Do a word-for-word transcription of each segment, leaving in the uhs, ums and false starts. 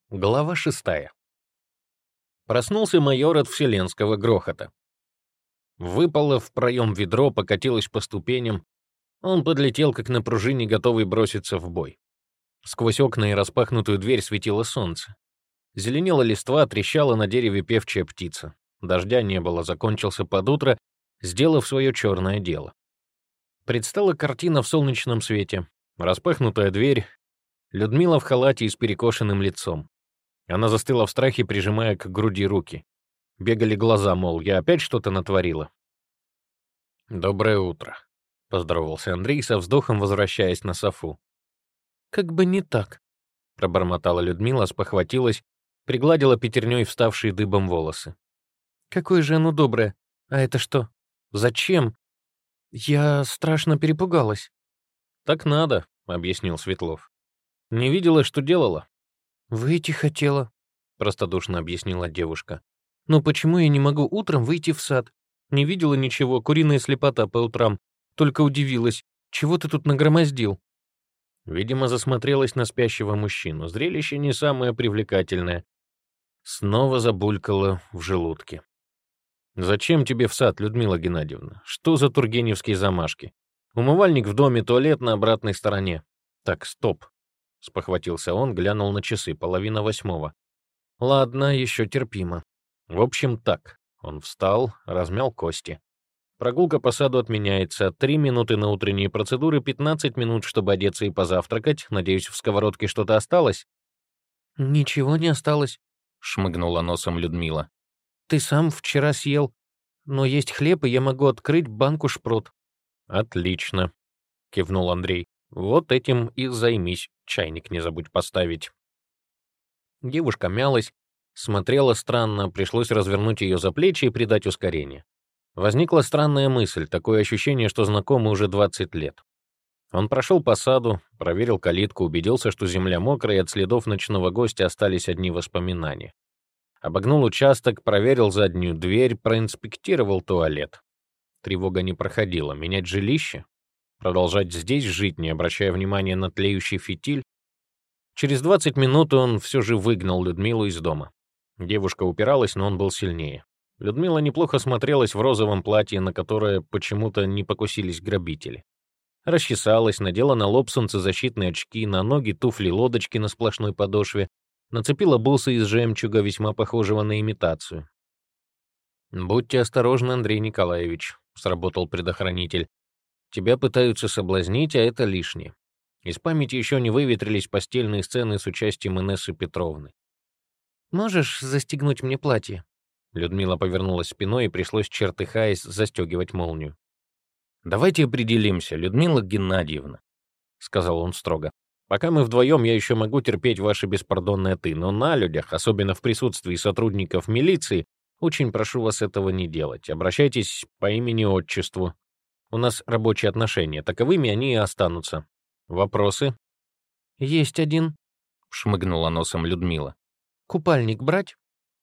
Глава шестая. Проснулся майор от вселенского грохота. Выпало в проем ведро, покатилось по ступеням. Он подлетел, как на пружине, готовый броситься в бой. Сквозь окна и распахнутую дверь светило солнце. Зеленела листва, трещала на дереве певчая птица. Дождя не было, закончился под утро, сделав свое черное дело. Предстала картина в солнечном свете. Распахнутая дверь, Людмила в халате и с перекошенным лицом. Она застыла в страхе, прижимая к груди руки. Бегали глаза, мол, я опять что-то натворила. «Доброе утро», — поздоровался Андрей со вздохом, возвращаясь на софу. «Как бы не так», — пробормотала Людмила, спохватилась, пригладила пятерней вставшие дыбом волосы. «Какое же оно доброе. А это что? Зачем? Я страшно перепугалась». «Так надо», — объяснил Светлов. «Не видела, что делала?» «Выйти хотела», — простодушно объяснила девушка. «Но почему я не могу утром выйти в сад? Не видела ничего, куриная слепота по утрам. Только удивилась, чего ты тут нагромоздил?» Видимо, засмотрелась на спящего мужчину. Зрелище не самое привлекательное. Снова забулькало в желудке. «Зачем тебе в сад, Людмила Геннадьевна? Что за тургеневские замашки? Умывальник в доме, туалет на обратной стороне. Так, стоп», — спохватился он, глянул на часы, половина восьмого. «Ладно, еще терпимо. В общем, так». Он встал, размял кости. Прогулка по саду отменяется. Три минуты на утренние процедуры, пятнадцать минут, чтобы одеться и позавтракать. Надеюсь, в сковородке что-то осталось? «Ничего не осталось», — шмыгнула носом Людмила. «Ты сам вчера съел. Но есть хлеб, и я могу открыть банку шпрот». «Отлично», — кивнул Андрей. «Вот этим и займись. Чайник не забудь поставить». Девушка мялась, смотрела странно, пришлось развернуть ее за плечи и придать ускорение. Возникла странная мысль, такое ощущение, что знакомы уже двадцать лет. Он прошел по саду, проверил калитку, убедился, что земля мокрая, и от следов ночного гостя остались одни воспоминания. Обогнул участок, проверил заднюю дверь, проинспектировал туалет. Тревога не проходила. Менять жилище? Продолжать здесь жить, не обращая внимания на тлеющий фитиль? Через двадцать минут он все же выгнал Людмилу из дома. Девушка упиралась, но он был сильнее. Людмила неплохо смотрелась в розовом платье, на которое почему-то не покусились грабители. Расчесалась, надела на лоб солнцезащитные очки, на ноги туфли-лодочки на сплошной подошве, нацепила бусы из жемчуга, весьма похожего на имитацию. «Будьте осторожны, Андрей Николаевич», — сработал предохранитель. «Тебя пытаются соблазнить, а это лишнее. Из памяти еще не выветрились постельные сцены с участием Инессы Петровны». «Можешь застегнуть мне платье?» Людмила повернулась спиной, и пришлось, чертыхаясь, застегивать молнию. «Давайте определимся, Людмила Геннадьевна», — сказал он строго. «Пока мы вдвоем, я еще могу терпеть ваше беспардонное «ты», но на людях, особенно в присутствии сотрудников милиции, очень прошу вас этого не делать. Обращайтесь по имени-отчеству. У нас рабочие отношения, таковыми они и останутся. Вопросы?» «Есть один», — шмыгнула носом Людмила. «Купальник брать?»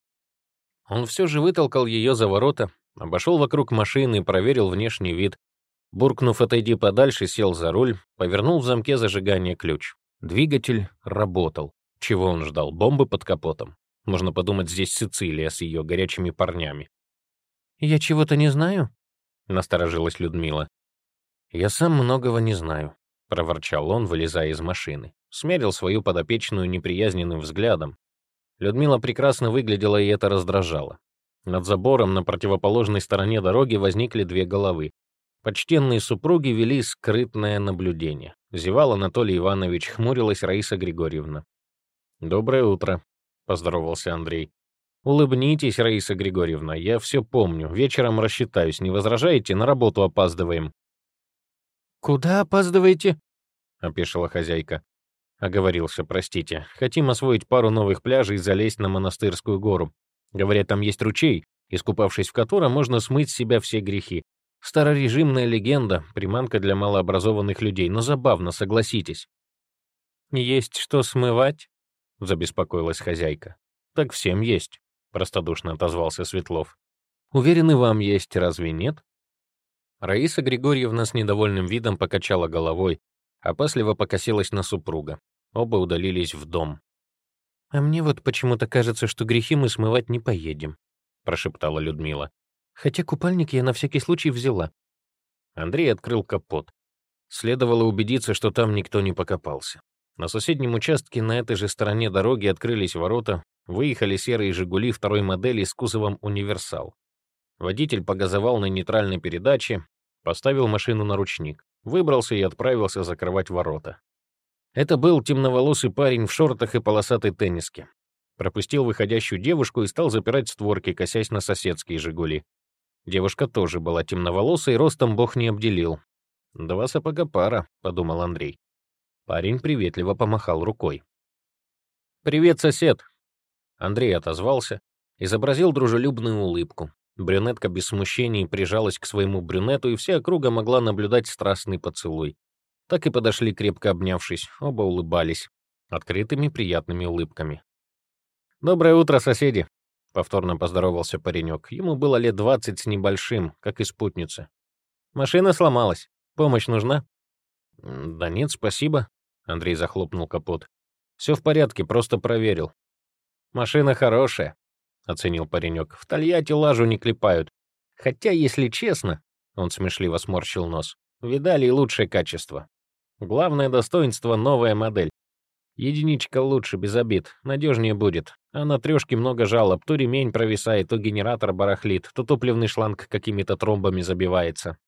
Он все же вытолкал ее за ворота, обошел вокруг машины и проверил внешний вид. Буркнув «отойди подальше», сел за руль, повернул в замке зажигания ключ. Двигатель работал. Чего он ждал? Бомбы под капотом? Можно подумать, здесь Сицилия с ее горячими парнями. «Я чего-то не знаю?» — насторожилась Людмила. «Я сам многого не знаю», — проворчал он, вылезая из машины. Смерил свою подопечную неприязненным взглядом. Людмила прекрасно выглядела, и это раздражало. Над забором на противоположной стороне дороги возникли две головы. Почтенные супруги вели скрытное наблюдение. Зевал Анатолий Иванович, хмурилась Раиса Григорьевна. «Доброе утро», — поздоровался Андрей. «Улыбнитесь, Раиса Григорьевна, я все помню. Вечером рассчитаюсь. Не возражаете? На работу опаздываем». «Куда опаздываете?» — опешила хозяйка. Оговорился, простите. Хотим освоить пару новых пляжей и залезть на Монастырскую гору. Говорят, там есть ручей, искупавшись в котором, можно смыть с себя все грехи. Старорежимная легенда, приманка для малообразованных людей, но забавно, согласитесь. «Есть что смывать?» — забеспокоилась хозяйка. «Так всем есть», — простодушно отозвался Светлов. «Уверен, и вам есть, разве нет?» Раиса Григорьевна с недовольным видом покачала головой, опасливо покосилась на супруга. Оба удалились в дом. «А мне вот почему-то кажется, что грехи мы смывать не поедем», — прошептала Людмила. «Хотя купальник я на всякий случай взяла». Андрей открыл капот. Следовало убедиться, что там никто не покопался. На соседнем участке на этой же стороне дороги открылись ворота, выехали серые «Жигули» второй модели с кузовом «Универсал». Водитель погазовал на нейтральной передаче, поставил машину на ручник, выбрался и отправился закрывать ворота. Это был темноволосый парень в шортах и полосатой тенниске. Пропустил выходящую девушку и стал запирать створки, косясь на соседские «Жигули». Девушка тоже была темноволосой, ростом бог не обделил. «Два сапога пара», — подумал Андрей. Парень приветливо помахал рукой. «Привет, сосед!» Андрей отозвался, изобразил дружелюбную улыбку. Брюнетка без смущений прижалась к своему брюнету, и вся округа могла наблюдать страстный поцелуй. Так и подошли, крепко обнявшись, оба улыбались, открытыми приятными улыбками. «Доброе утро, соседи!» — повторно поздоровался паренек. Ему было лет двадцать с небольшим, как и спутница. «Машина сломалась. Помощь нужна?» «Да нет, спасибо», — Андрей захлопнул капот. «Все в порядке, просто проверил». «Машина хорошая», — оценил паренек. «В Тольятти лажу не клепают. Хотя, если честно...» — он смешливо сморщил нос. «Видали и лучшее качество. Главное достоинство — новая модель. Единичка лучше, без обид, надежнее будет. А на трешке много жалоб. То ремень провисает, то генератор барахлит, то топливный шланг какими-то тромбами забивается».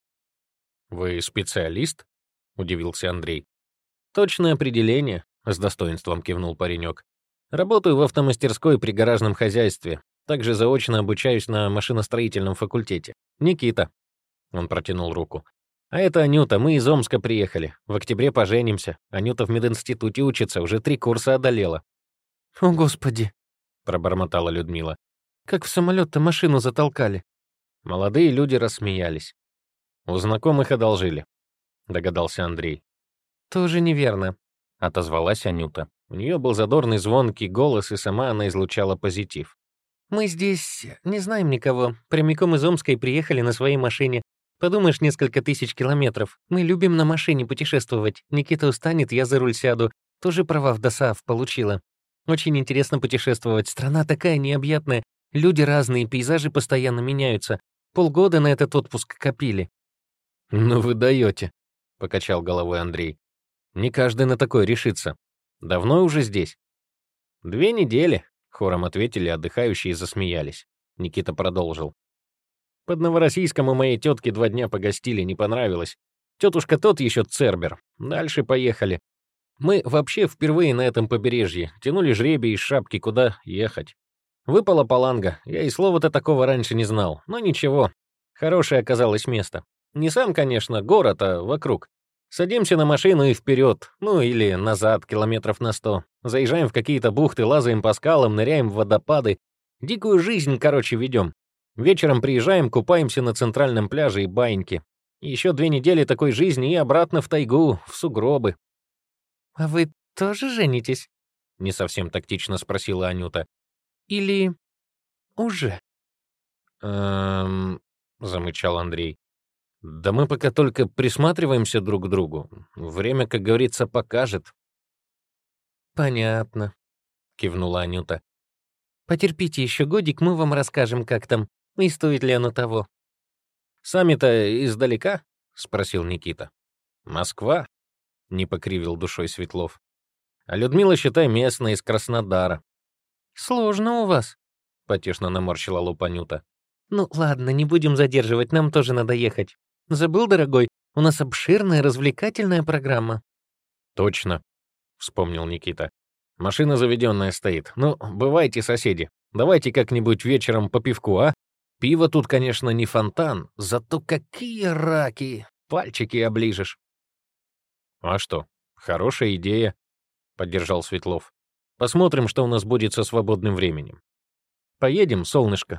«Вы специалист?» — удивился Андрей. «Точное определение», — с достоинством кивнул паренек. «Работаю в автомастерской при гаражном хозяйстве. Также заочно обучаюсь на машиностроительном факультете. Никита». Он протянул руку. «А это Анюта, мы из Омска приехали. В октябре поженимся. Анюта в мединституте учится, уже три курса одолела». «О, Господи!» — пробормотала Людмила. «Как в самолет-то машину затолкали». Молодые люди рассмеялись. «У знакомых одолжили», — догадался Андрей. «Тоже неверно», — отозвалась Анюта. У нее был задорный звонкий голос, и сама она излучала позитив. «Мы здесь не знаем никого. Прямиком из Омска и приехали на своей машине. Подумаешь, несколько тысяч километров. Мы любим на машине путешествовать. Никита устанет, я за руль сяду. Тоже права в ДОСААФ получила. Очень интересно путешествовать. Страна такая необъятная. Люди разные, пейзажи постоянно меняются. Полгода на этот отпуск копили». «Ну вы даете», — покачал головой Андрей. «Не каждый на такое решится. Давно уже здесь?» «Две недели», — хором ответили отдыхающие и засмеялись. Никита продолжил. «Под Новороссийском у моей тетки два дня погостили, не понравилось. Тетушка тот еще цербер. Дальше поехали. Мы вообще впервые на этом побережье. Тянули жребий из шапки, куда ехать. Выпала паланга. Я и слова-то такого раньше не знал. Но ничего. Хорошее оказалось место. Не сам, конечно, город, а вокруг. Садимся на машину и вперед, ну или назад, километров на сто. Заезжаем в какие-то бухты, лазаем по скалам, ныряем в водопады. Дикую жизнь, короче, ведем. Вечером приезжаем, купаемся на центральном пляже и баиньки. Еще две недели такой жизни и обратно в тайгу, в сугробы». «А вы тоже женитесь?» — не совсем тактично спросила Анюта. «Или уже?» «Эм...» — замычал Андрей. «Да мы пока только присматриваемся друг к другу. Время, как говорится, покажет». «Понятно», — кивнула Анюта. «Потерпите еще годик, мы вам расскажем, как там, и стоит ли оно того». «Сами-то издалека?» — спросил Никита. «Москва?» — не покривил душой Светлов. «А Людмила, считай, местная, из Краснодара». «Сложно у вас», — потешно наморщила лоб Анюта. «Ну ладно, не будем задерживать, нам тоже надо ехать. Забыл, дорогой, у нас обширная развлекательная программа». «Точно», — вспомнил Никита. «Машина заведенная стоит. Ну, бывайте, соседи. Давайте как-нибудь вечером по пивку, а? Пиво тут, конечно, не фонтан, зато какие раки! Пальчики оближешь». «А что, хорошая идея», — поддержал Светлов. «Посмотрим, что у нас будет со свободным временем. Поедем, солнышко».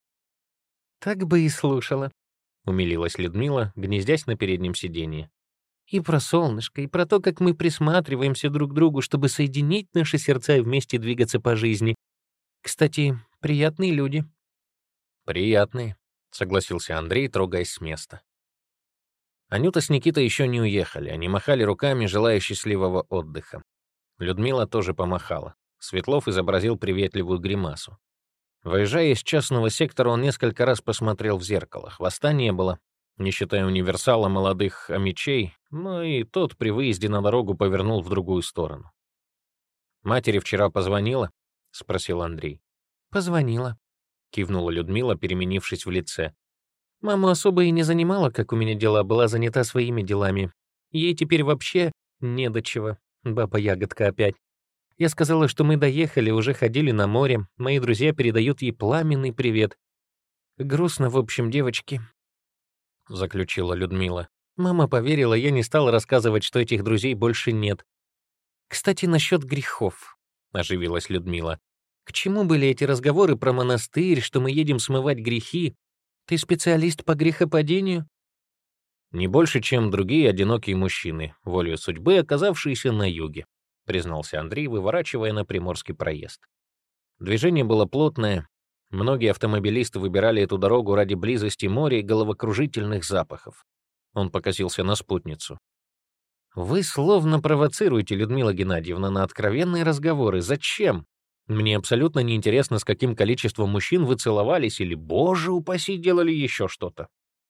«Так бы и слушала», — умилилась Людмила, гнездясь на переднем сиденье. «И про солнышко, и про то, как мы присматриваемся друг к другу, чтобы соединить наши сердца и вместе двигаться по жизни. Кстати, приятные люди». «Приятные», — согласился Андрей, трогаясь с места. Анюта с Никитой еще не уехали, они махали руками, желая счастливого отдыха. Людмила тоже помахала. Светлов изобразил приветливую гримасу. Выезжая из частного сектора, он несколько раз посмотрел в зеркало. Хвоста не было, не считая универсала молодых омичей, но и тот при выезде на дорогу повернул в другую сторону. «Матери вчера позвонила?» — спросил Андрей. «Позвонила», — кивнула Людмила, переменившись в лице. «Маму особо и не занимала, как у меня дела, была занята своими делами. Ей теперь вообще не до чего. Баба-ягодка опять. Я сказала, что мы доехали, уже ходили на море. Мои друзья передают ей пламенный привет. Грустно, в общем, девочки», — заключила Людмила. «Мама поверила, я не стала рассказывать, что этих друзей больше нет. Кстати, насчет грехов», — оживилась Людмила. «К чему были эти разговоры про монастырь, что мы едем смывать грехи? Ты специалист по грехопадению?» «Не больше, чем другие одинокие мужчины, волею судьбы, оказавшиеся на юге», — признался Андрей, выворачивая на Приморский проезд. Движение было плотное. Многие автомобилисты выбирали эту дорогу ради близости моря и головокружительных запахов. Он покосился на спутницу. «Вы словно провоцируете, Людмила Геннадьевна, на откровенные разговоры. Зачем? Мне абсолютно неинтересно, с каким количеством мужчин вы целовались или, боже упаси, делали еще что-то».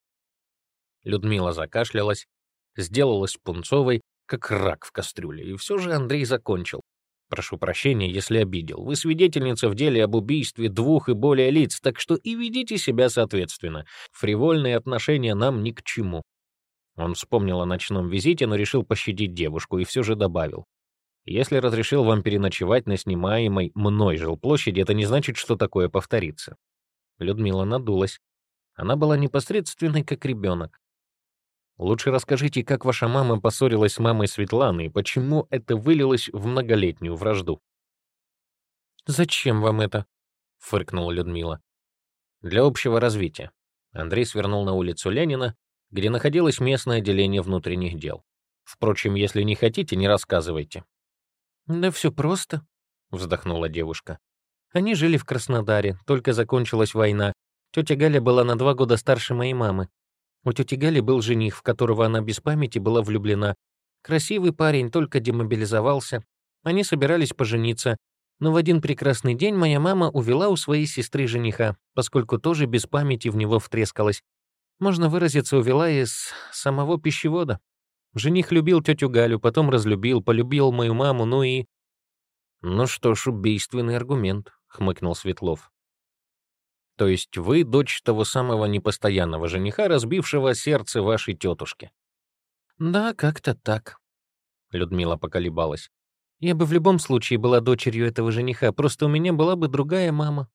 Людмила закашлялась, сделалась пунцовой, как рак в кастрюле, и все же Андрей закончил. «Прошу прощения, если обидел. Вы свидетельница в деле об убийстве двух и более лиц, так что и ведите себя соответственно. Фривольные отношения нам ни к чему». Он вспомнил о ночном визите, но решил пощадить девушку и все же добавил. «Если разрешил вам переночевать на снимаемой мной жилплощади, это не значит, что такое повторится». Людмила надулась. Она была непосредственной, как ребенок. «Лучше расскажите, как ваша мама поссорилась с мамой Светланы и почему это вылилось в многолетнюю вражду». «Зачем вам это?» — фыркнула Людмила. «Для общего развития». Андрей свернул на улицу Ленина, где находилось местное отделение внутренних дел. «Впрочем, если не хотите, не рассказывайте». «Да все просто», — вздохнула девушка. «Они жили в Краснодаре, только закончилась война. Тетя Галя была на два года старше моей мамы. У тети Гали был жених, в которого она без памяти была влюблена. Красивый парень, только демобилизовался. Они собирались пожениться. Но в один прекрасный день моя мама увела у своей сестры жениха, поскольку тоже без памяти в него втрескалась. Можно выразиться, увела из самого пищевода. Жених любил тетю Галю, потом разлюбил, полюбил мою маму, ну и...» «Ну что ж, убийственный аргумент», — хмыкнул Светлов. «То есть вы дочь того самого непостоянного жениха, разбившего сердце вашей тетушки?» «Да, как-то так», — Людмила поколебалась. «Я бы в любом случае была дочерью этого жениха, просто у меня была бы другая мама».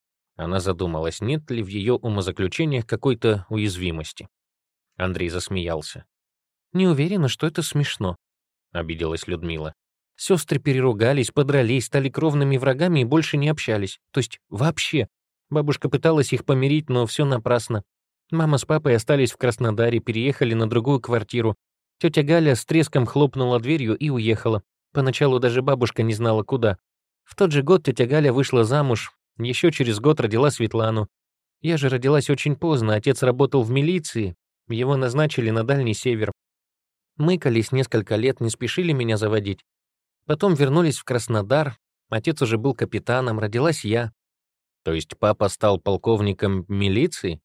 Она задумалась, нет ли в ее умозаключениях какой-то уязвимости. Андрей засмеялся. «Не уверена, что это смешно», — обиделась Людмила. «Сестры переругались, подрались, стали кровными врагами и больше не общались. То есть вообще. Бабушка пыталась их помирить, но все напрасно. Мама с папой остались в Краснодаре, переехали на другую квартиру. Тетя Галя с треском хлопнула дверью и уехала. Поначалу даже бабушка не знала, куда. В тот же год тетя Галя вышла замуж, еще через год родила Светлану. Я же родилась очень поздно, отец работал в милиции, его назначили на Дальний Север. Мыкались несколько лет, не спешили меня заводить. Потом вернулись в Краснодар, отец уже был капитаном, родилась я». «То есть папа стал полковником милиции?»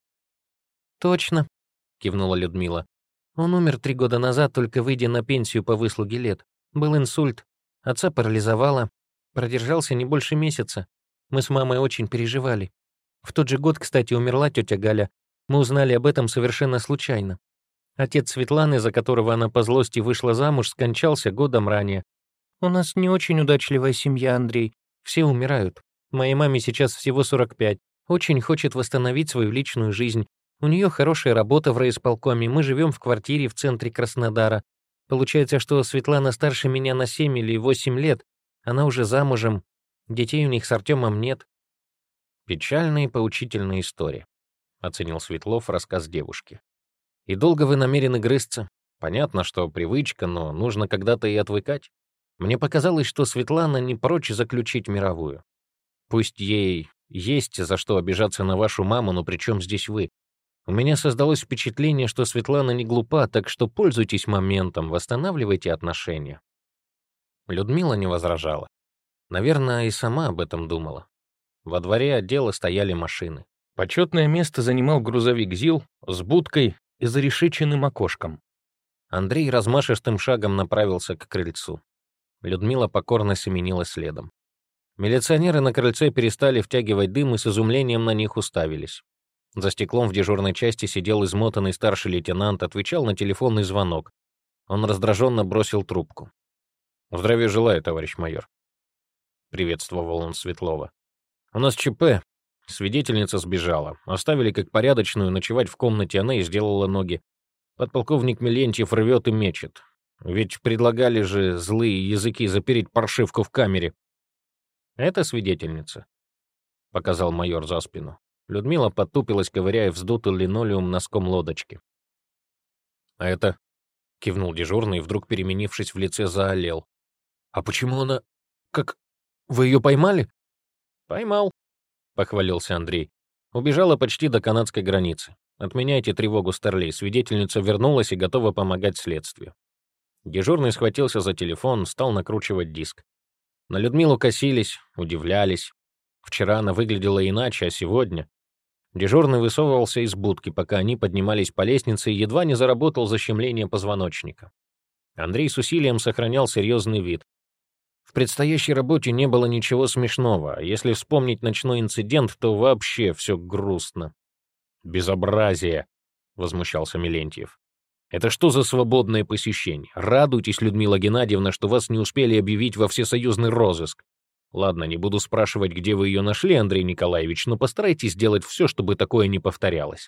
«Точно», — кивнула Людмила. «Он умер три года назад, только выйдя на пенсию по выслуге лет. Был инсульт. Отца парализовало. Продержался не больше месяца. Мы с мамой очень переживали. В тот же год, кстати, умерла тетя Галя. Мы узнали об этом совершенно случайно. Отец Светланы, за которого она по злости вышла замуж, скончался годом ранее. У нас не очень удачливая семья, Андрей. Все умирают. Моей маме сейчас всего сорок пять. Очень хочет восстановить свою личную жизнь. У нее хорошая работа в райисполкоме. Мы живем в квартире в центре Краснодара. Получается, что Светлана старше меня на семь или восемь лет. Она уже замужем. Детей у них с Артемом нет». «Печальная и поучительная история», — оценил Светлов рассказ девушки. «И долго вы намерены грызться? Понятно, что привычка, но нужно когда-то и отвыкать. Мне показалось, что Светлана не прочь заключить мировую. Пусть ей есть за что обижаться на вашу маму, но при чем здесь вы? У меня создалось впечатление, что Светлана не глупа, так что пользуйтесь моментом, восстанавливайте отношения». Людмила не возражала. Наверное, и сама об этом думала. Во дворе отдела стояли машины. Почетное место занимал грузовик ЗИЛ с будкой и зарешеченным окошком. Андрей размашистым шагом направился к крыльцу. Людмила покорно семенила следом. Милиционеры на крыльце перестали втягивать дым и с изумлением на них уставились. За стеклом в дежурной части сидел измотанный старший лейтенант, отвечал на телефонный звонок. Он раздраженно бросил трубку. «Здравия желаю, товарищ майор», — приветствовал он Светлова. «У нас ЧП. Свидетельница сбежала. Оставили как порядочную, ночевать в комнате она и сделала ноги. Подполковник Милентьев рвет и мечет. Ведь предлагали же злые языки запереть паршивку в камере». «Это свидетельница», — показал майор за спину. Людмила потупилась, ковыряя вздутый линолеум носком лодочки. «А это...» — кивнул дежурный, вдруг переменившись в лице, заолел. «А почему она... Как... Вы ее поймали?» «Поймал», — похвалился Андрей. «Убежала почти до канадской границы. Отменяйте тревогу, Старлей. Свидетельница вернулась и готова помогать следствию». Дежурный схватился за телефон, стал накручивать диск. На Людмилу косились, удивлялись. Вчера она выглядела иначе, а сегодня... Дежурный высовывался из будки, пока они поднимались по лестнице, и едва не заработал защемление позвоночника. Андрей с усилием сохранял серьезный вид. В предстоящей работе не было ничего смешного, а если вспомнить ночной инцидент, то вообще все грустно. «Безобразие!» — возмущался Милентьев. «Это что за свободное посещение? Радуйтесь, Людмила Геннадьевна, что вас не успели объявить во всесоюзный розыск. Ладно, не буду спрашивать, где вы ее нашли, Андрей Николаевич, но постарайтесь сделать все, чтобы такое не повторялось».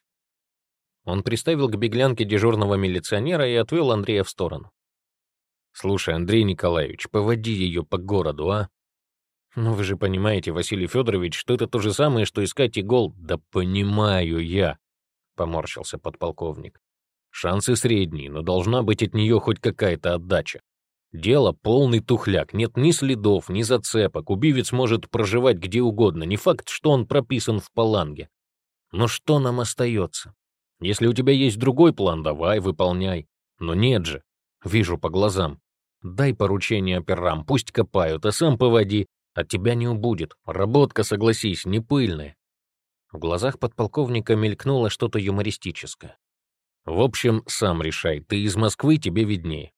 Он приставил к беглянке дежурного милиционера и отвел Андрея в сторону. «Слушай, Андрей Николаевич, поводи ее по городу, а? Ну вы же понимаете, Василий Федорович, что это то же самое, что искать игол». «Да понимаю я», — поморщился подполковник. «Шансы средние, но должна быть от нее хоть какая-то отдача. Дело полный тухляк, нет ни следов, ни зацепок, убивец может проживать где угодно, не факт, что он прописан в Паланге. Но что нам остается? Если у тебя есть другой план, давай, выполняй. Но нет же, вижу по глазам. Дай поручение операм, пусть копают, а сам поводи, от тебя не убудет. Работка, согласись, не пыльная». В глазах подполковника мелькнуло что-то юмористическое. «В общем, сам решай, ты из Москвы, тебе виднее».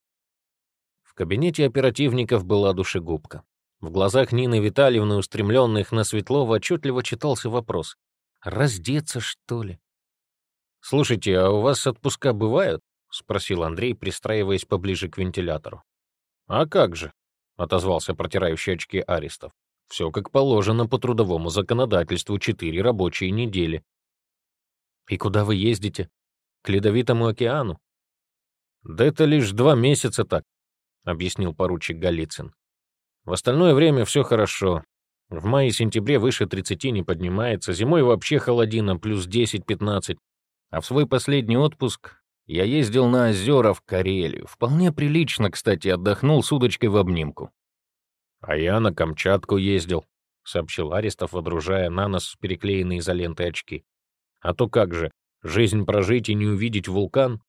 В кабинете оперативников была душегубка. В глазах Нины Витальевны, устремленных на Светлова, отчетливо читался вопрос. «Раздеться, что ли?» «Слушайте, а у вас отпуска бывают?» — спросил Андрей, пристраиваясь поближе к вентилятору. «А как же?» — отозвался протирающий очки Аристов. «Все как положено по трудовому законодательству, четыре рабочие недели». «И куда вы ездите? К Ледовитому океану?» «Да это лишь два месяца так», — объяснил поручик Голицын. «В остальное время все хорошо. В мае-сентябре выше тридцати не поднимается, зимой вообще холодина, плюс десять-пятнадцать. А в свой последний отпуск я ездил на озера в Карелию. Вполне прилично, кстати, отдохнул с удочкой в обнимку». «А я на Камчатку ездил», — сообщил Аристов, водружая на нос переклеенные изолентой очки. «А то как же, жизнь прожить и не увидеть вулкан?»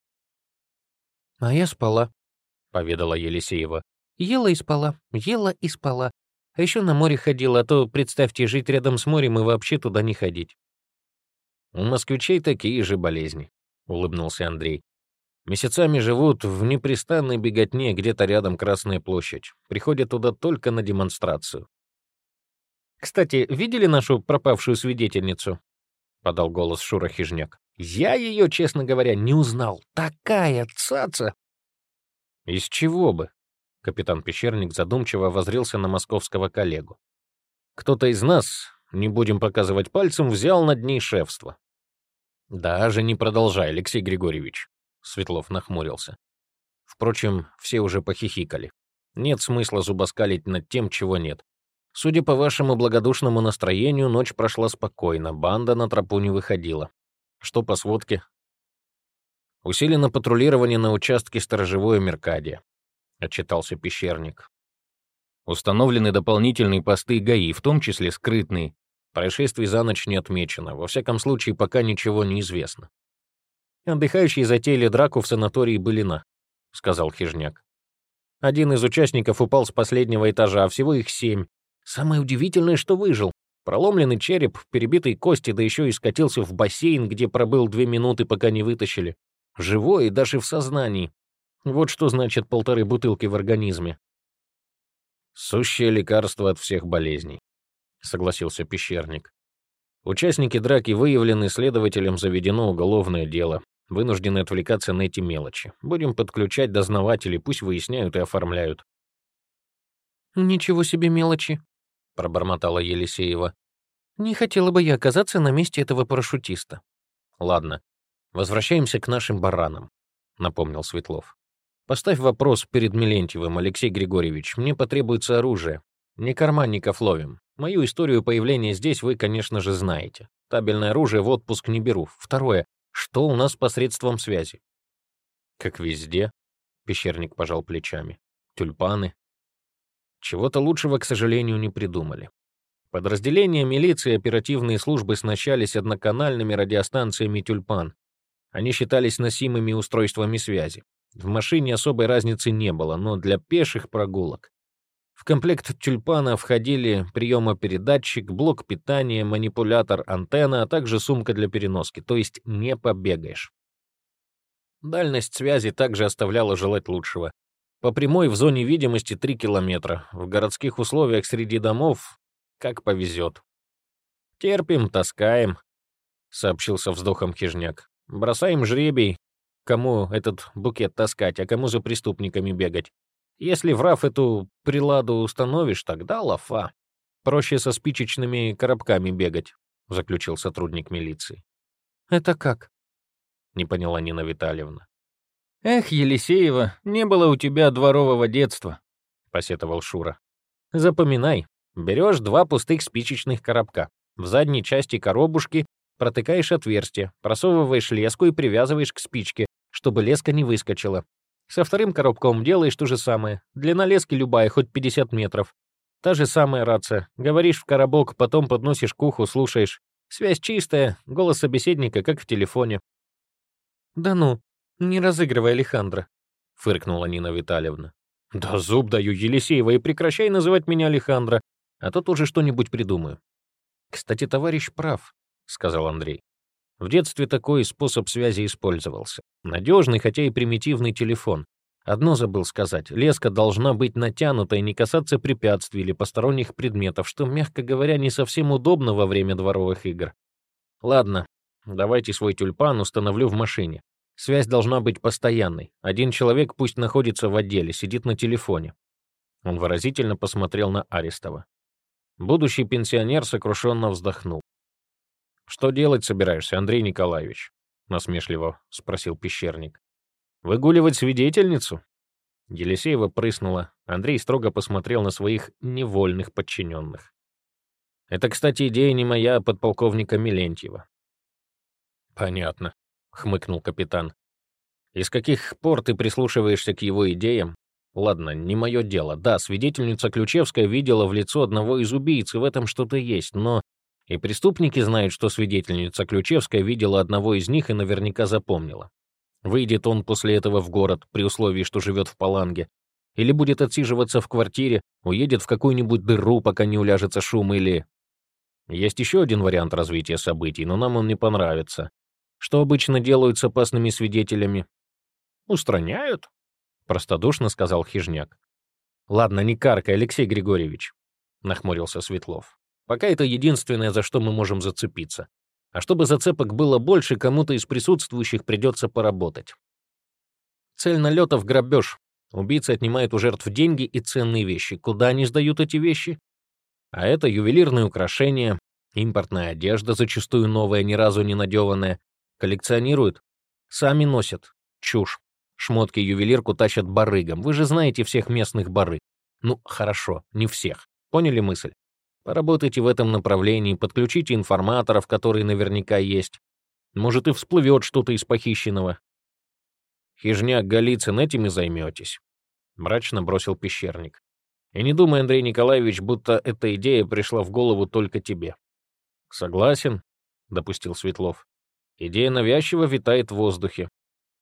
«А я спала», — поведала Елисеева. «Ела и спала, ела и спала. А еще на море ходила, а то, представьте, жить рядом с морем и вообще туда не ходить». «У москвичей такие же болезни», — улыбнулся Андрей. «Месяцами живут в непрестанной беготне, где-то рядом Красная площадь. Приходят туда только на демонстрацию». «Кстати, видели нашу пропавшую свидетельницу?» — подал голос Шура Хижняк. «Я ее, честно говоря, не узнал. Такая цаца!» «Из чего бы?» — капитан Пещерник задумчиво воззрился на московского коллегу. «Кто-то из нас, не будем показывать пальцем, взял над ней шефство». «Даже не продолжай, Алексей Григорьевич», — Светлов нахмурился. Впрочем, все уже похихикали. Нет смысла зубоскалить над тем, чего нет. Судя по вашему благодушному настроению, ночь прошла спокойно, банда на тропу не выходила. Что по сводке? «Усилено патрулирование на участке Сторожевое Меркадия», — отчитался Пещерник. «Установлены дополнительные посты ГАИ, в том числе скрытные. Происшествий за ночь не отмечено. Во всяком случае, пока ничего не известно». «Отдыхающие затеяли драку в санатории Былина», — сказал Хижняк. «Один из участников упал с последнего этажа, а всего их семь. Самое удивительное, что выжил. Проломленный череп, перебитые кости, да еще и скатился в бассейн, где пробыл две минуты, пока не вытащили. Живой и даже в сознании. Вот что значит полторы бутылки в организме. «Сущее лекарство от всех болезней», — согласился пещерник. «Участники драки выявлены, следователям заведено уголовное дело. Вынуждены отвлекаться на эти мелочи. Будем подключать дознавателей, пусть выясняют и оформляют». «Ничего себе мелочи», — пробормотала Елисеева. «Не хотела бы я оказаться на месте этого парашютиста». «Ладно, возвращаемся к нашим баранам», — напомнил Светлов. «Поставь вопрос перед Мелентьевым, Алексей Григорьевич. Мне потребуется оружие. Не карманников ловим. Мою историю появления здесь вы, конечно же, знаете. Табельное оружие в отпуск не беру. Второе. Что у нас с посредством связи?» «Как везде», — пещерник пожал плечами. «Тюльпаны». Чего-то лучшего, к сожалению, не придумали. Подразделения милиции и оперативные службы оснащались одноканальными радиостанциями «Тюльпан». Они считались носимыми устройствами связи. В машине особой разницы не было, но для пеших прогулок. В комплект «Тюльпана» входили приемопередатчик, блок питания, манипулятор, антенна, а также сумка для переноски, то есть не побегаешь. Дальность связи также оставляла желать лучшего. По прямой в зоне видимости три километра, в городских условиях среди домов как повезет. «Терпим, таскаем», — сообщил со вздохом Хижняк. «Бросаем жребий, кому этот букет таскать, а кому за преступниками бегать. Если в РАФ эту приладу установишь, тогда лафа. Проще со спичечными коробками бегать», — заключил сотрудник милиции. «Это как?» — не поняла Нина Витальевна. «Эх, Елисеева, не было у тебя дворового детства», — посетовал Шура. «Запоминай. Берешь два пустых спичечных коробка. В задней части коробушки протыкаешь отверстие, просовываешь леску и привязываешь к спичке, чтобы леска не выскочила. Со вторым коробком делаешь то же самое. Длина лески любая, хоть пятьдесят метров. Та же самая рация. Говоришь в коробок, потом подносишь к уху, слушаешь. Связь чистая, голос собеседника, как в телефоне». «Да ну, не разыгрывай, Алехандро», — фыркнула Нина Витальевна. «Да зуб даю, Елисеева, и прекращай называть меня Алехандро, а то тоже что-нибудь придумаю». «Кстати, товарищ прав», — сказал Андрей. «В детстве такой способ связи использовался. Надежный, хотя и примитивный телефон. Одно забыл сказать. Леска должна быть натянута и не касаться препятствий или посторонних предметов, что, мягко говоря, не совсем удобно во время дворовых игр. Ладно, давайте свой тюльпан установлю в машине. Связь должна быть постоянной. Один человек пусть находится в отделе, сидит на телефоне». Он выразительно посмотрел на Арестова. Будущий пенсионер сокрушенно вздохнул. «Что делать собираешься, Андрей Николаевич?» — насмешливо спросил пещерник. «Выгуливать свидетельницу?» Елисеева прыснула. Андрей строго посмотрел на своих невольных подчиненных. «Это, кстати, идея не моя, а подполковника Мелентьева». «Понятно», — хмыкнул капитан. «И с каких пор ты прислушиваешься к его идеям? Ладно, не мое дело. Да, свидетельница Ключевская видела в лицо одного из убийц, и в этом что-то есть, но и преступники знают, что свидетельница Ключевская видела одного из них и наверняка запомнила. Выйдет он после этого в город, при условии, что живет в Паланге, или будет отсиживаться в квартире, уедет в какую-нибудь дыру, пока не уляжется шум, или... Есть еще один вариант развития событий, но нам он не понравится. Что обычно делают с опасными свидетелями? Устраняют, простодушно сказал Хижняк. «Ладно, не каркай, Алексей Григорьевич», — нахмурился Светлов. «Пока это единственное, за что мы можем зацепиться. А чтобы зацепок было больше, кому-то из присутствующих придется поработать. Цель налетов — грабеж. Убийцы отнимают у жертв деньги и ценные вещи. Куда они сдают эти вещи? А это ювелирные украшения, импортная одежда, зачастую новая, ни разу не надеванная. Коллекционируют, сами носят. Чушь. Шмотки и ювелирку тащат барыгам. Вы же знаете всех местных барыг. Ну, хорошо, не всех. Поняли мысль? Поработайте в этом направлении, подключите информаторов, которые наверняка есть. Может, и всплывет что-то из похищенного. Хижняк, Голицын, этим и займетесь», — мрачно бросил пещерник. «И не думай, Андрей Николаевич, будто эта идея пришла в голову только тебе». «Согласен», — допустил Светлов. «Идея навязчиво витает в воздухе».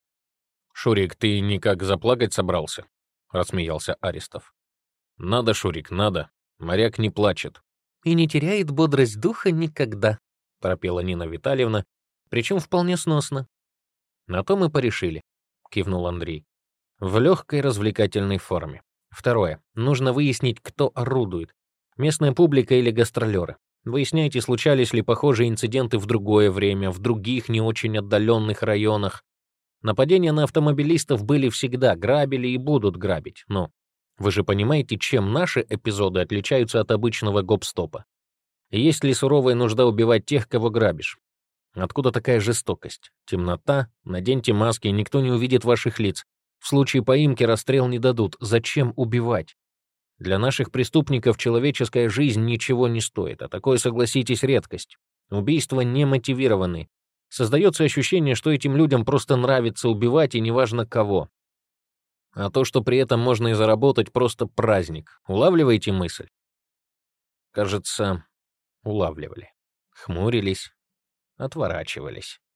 «Шурик, ты никак заплакать собрался?» — рассмеялся Арестов. «Надо, Шурик, надо. Моряк не плачет. И не теряет бодрость духа никогда, пропела Нина Витальевна, причем вполне сносно. На то мы порешили, кивнул Андрей. В легкой развлекательной форме. Второе. Нужно выяснить, кто орудует. Местная публика или гастролеры. Выясняйте, случались ли похожие инциденты в другое время, в других не очень отдаленных районах. Нападения на автомобилистов были всегда, грабили и будут грабить. Но вы же понимаете, чем наши эпизоды отличаются от обычного гоп-стопа? Есть ли суровая нужда убивать тех, кого грабишь? Откуда такая жестокость? Темнота, наденьте маски, никто не увидит ваших лиц. В случае поимки расстрел не дадут. Зачем убивать? Для наших преступников человеческая жизнь ничего не стоит, а такое, согласитесь, редкость. Убийства не мотивированы. Создается ощущение, что этим людям просто нравится убивать, и неважно кого. А то, что при этом можно и заработать, просто праздник. Улавливаете мысль? Кажется, улавливали. Хмурились, отворачивались.